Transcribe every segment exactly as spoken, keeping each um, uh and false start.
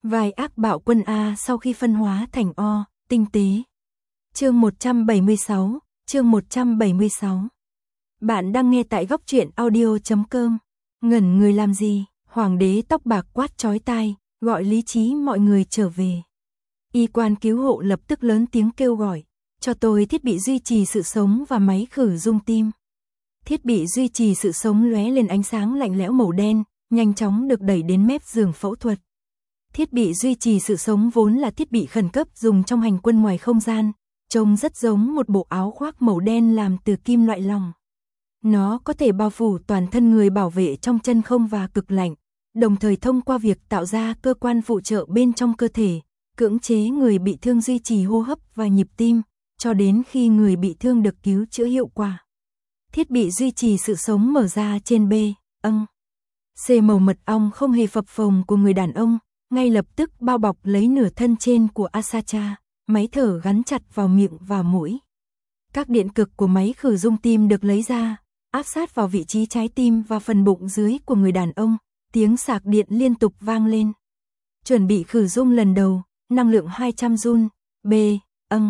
Vai ác bạo quân A sau khi phân hóa thành O, tinh tế. Chương một trăm bảy mươi sáu, chương một trăm bảy mươi sáu. Bạn đang nghe tại góc truyện audio chấm com. Ngẩn người làm gì? Hoàng đế tóc bạc quát chói tai, gọi lý trí mọi người trở về. Y quan cứu hộ lập tức lớn tiếng kêu gọi, cho tôi thiết bị duy trì sự sống và máy khử rung tim. Thiết bị duy trì sự sống lóe lên ánh sáng lạnh lẽo màu đen, nhanh chóng được đẩy đến mép giường phẫu thuật. Thiết bị duy trì sự sống vốn là thiết bị khẩn cấp dùng trong hành quân ngoài không gian, trông rất giống một bộ áo khoác màu đen làm từ kim loại lỏng. Nó có thể bao phủ toàn thân người bảo vệ trong chân không và cực lạnh, đồng thời thông qua việc tạo ra cơ quan phụ trợ bên trong cơ thể, cưỡng chế người bị thương duy trì hô hấp và nhịp tim, cho đến khi người bị thương được cứu chữa hiệu quả. Thiết bị duy trì sự sống mở ra trên B, âng. C màu mật ong không hề phập phồng của người đàn ông, ngay lập tức bao bọc lấy nửa thân trên của Asacha, máy thở gắn chặt vào miệng và mũi. Các điện cực của máy khử rung tim được lấy ra, áp sát vào vị trí trái tim và phần bụng dưới của người đàn ông, tiếng sạc điện liên tục vang lên. Chuẩn bị khử rung lần đầu, năng lượng hai trăm joule, B, âng.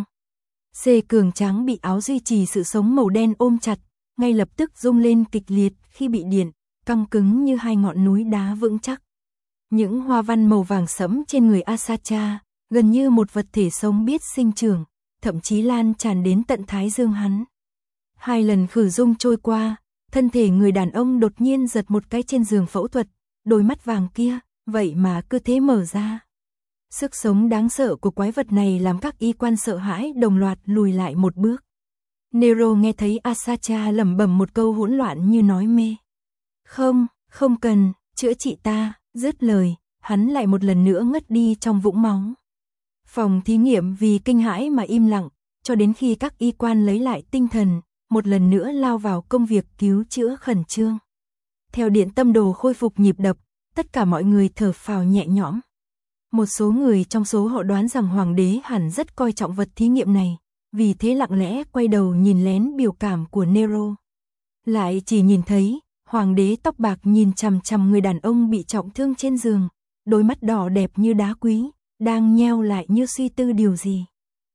C cường tráng bị áo duy trì sự sống màu đen ôm chặt, ngay lập tức rung lên kịch liệt khi bị điện, căng cứng như hai ngọn núi đá vững chắc. Những hoa văn màu vàng sẫm trên người Asacha, gần như một vật thể sống biết sinh trưởng, thậm chí lan tràn đến tận thái dương hắn. Hai lần khử rung trôi qua, thân thể người đàn ông đột nhiên giật một cái trên giường phẫu thuật, đôi mắt vàng kia, vậy mà cứ thế mở ra. Sức sống đáng sợ của quái vật này làm các y quan sợ hãi đồng loạt lùi lại một bước. Nero nghe thấy Asacha lẩm bẩm một câu hỗn loạn như nói mê. Không, không cần, chữa trị ta, dứt lời, hắn lại một lần nữa ngất đi trong vũng máu. Phòng thí nghiệm vì kinh hãi mà im lặng, cho đến khi các y quan lấy lại tinh thần, một lần nữa lao vào công việc cứu chữa khẩn trương. Theo điện tâm đồ khôi phục nhịp đập, tất cả mọi người thở phào nhẹ nhõm. Một số người trong số họ đoán rằng hoàng đế hẳn rất coi trọng vật thí nghiệm này, vì thế lặng lẽ quay đầu nhìn lén biểu cảm của Nero. Lại chỉ nhìn thấy, hoàng đế tóc bạc nhìn chằm chằm người đàn ông bị trọng thương trên giường, đôi mắt đỏ đẹp như đá quý, đang nheo lại như suy tư điều gì.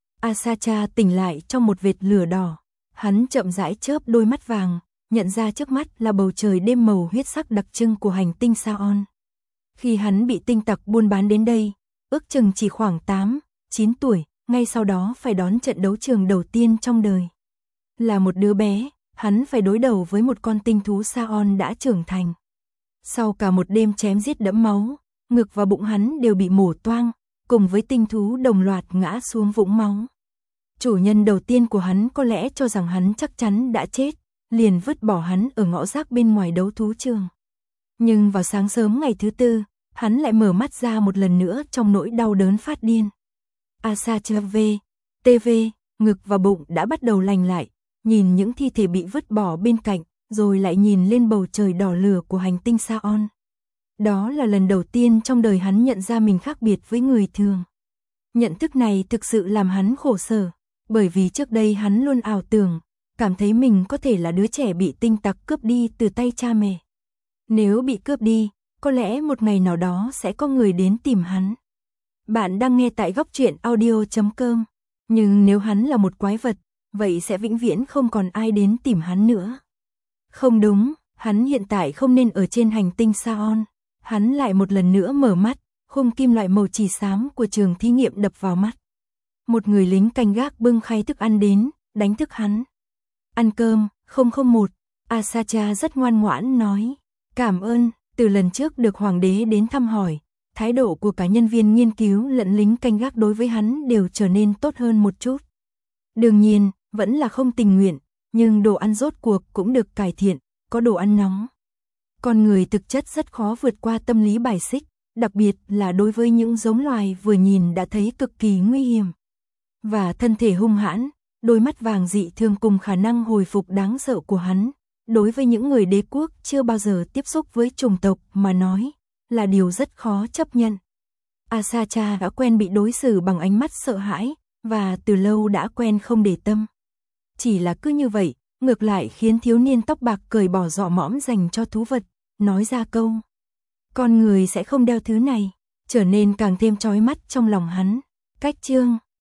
Asacha tỉnh lại trong một vệt lửa đỏ, hắn chậm rãi chớp đôi mắt vàng, nhận ra trước mắt là bầu trời đêm màu huyết sắc đặc trưng của hành tinh Saon. Khi hắn bị tinh tặc buôn bán đến đây, ước chừng chỉ khoảng tám, chín tuổi, ngay sau đó phải đón trận đấu trường đầu tiên trong đời. Là một đứa bé, hắn phải đối đầu với một con tinh thú Saon đã trưởng thành. Sau cả một đêm chém giết đẫm máu, ngực và bụng hắn đều bị mổ toang, cùng với tinh thú đồng loạt ngã xuống vũng máu. Chủ nhân đầu tiên của hắn có lẽ cho rằng hắn chắc chắn đã chết, liền vứt bỏ hắn ở ngõ rác bên ngoài đấu thú trường. Nhưng vào sáng sớm ngày thứ tư, hắn lại mở mắt ra một lần nữa trong nỗi đau đớn phát điên. Asacha V, tê vê, ngực và bụng đã bắt đầu lành lại, nhìn những thi thể bị vứt bỏ bên cạnh, rồi lại nhìn lên bầu trời đỏ lửa của hành tinh Saon. Đó là lần đầu tiên trong đời hắn nhận ra mình khác biệt với người thường. Nhận thức này thực sự làm hắn khổ sở, bởi vì trước đây hắn luôn ảo tưởng, cảm thấy mình có thể là đứa trẻ bị tinh tặc cướp đi từ tay cha mẹ. Nếu bị cướp đi, có lẽ một ngày nào đó sẽ có người đến tìm hắn. Bạn đang nghe tại góc truyện audio chấm com, nhưng nếu hắn là một quái vật, vậy sẽ vĩnh viễn không còn ai đến tìm hắn nữa. Không đúng, hắn hiện tại không nên ở trên hành tinh Saon. Hắn lại một lần nữa mở mắt, khung kim loại màu chỉ xám của trường thí nghiệm đập vào mắt. Một người lính canh gác bưng khay thức ăn đến, đánh thức hắn. Ăn cơm, không không một, Asacha rất ngoan ngoãn nói. Cảm ơn, từ lần trước được hoàng đế đến thăm hỏi, thái độ của cả nhân viên nghiên cứu lẫn lính canh gác đối với hắn đều trở nên tốt hơn một chút. Đương nhiên, vẫn là không tình nguyện, nhưng đồ ăn rốt cuộc cũng được cải thiện, có đồ ăn nóng. Con người thực chất rất khó vượt qua tâm lý bài xích, đặc biệt là đối với những giống loài vừa nhìn đã thấy cực kỳ nguy hiểm. Và thân thể hung hãn, đôi mắt vàng dị thường cùng khả năng hồi phục đáng sợ của hắn, đối với những người đế quốc chưa bao giờ tiếp xúc với chủng tộc mà nói, là điều rất khó chấp nhận. Asacha đã quen bị đối xử bằng ánh mắt sợ hãi, và từ lâu đã quen không để tâm. Chỉ là cứ như vậy, ngược lại khiến thiếu niên tóc bạc cởi bỏ dọ mõm dành cho thú vật, nói ra câu. Con người sẽ không đeo thứ này, trở nên càng thêm chói mắt trong lòng hắn. Cách chương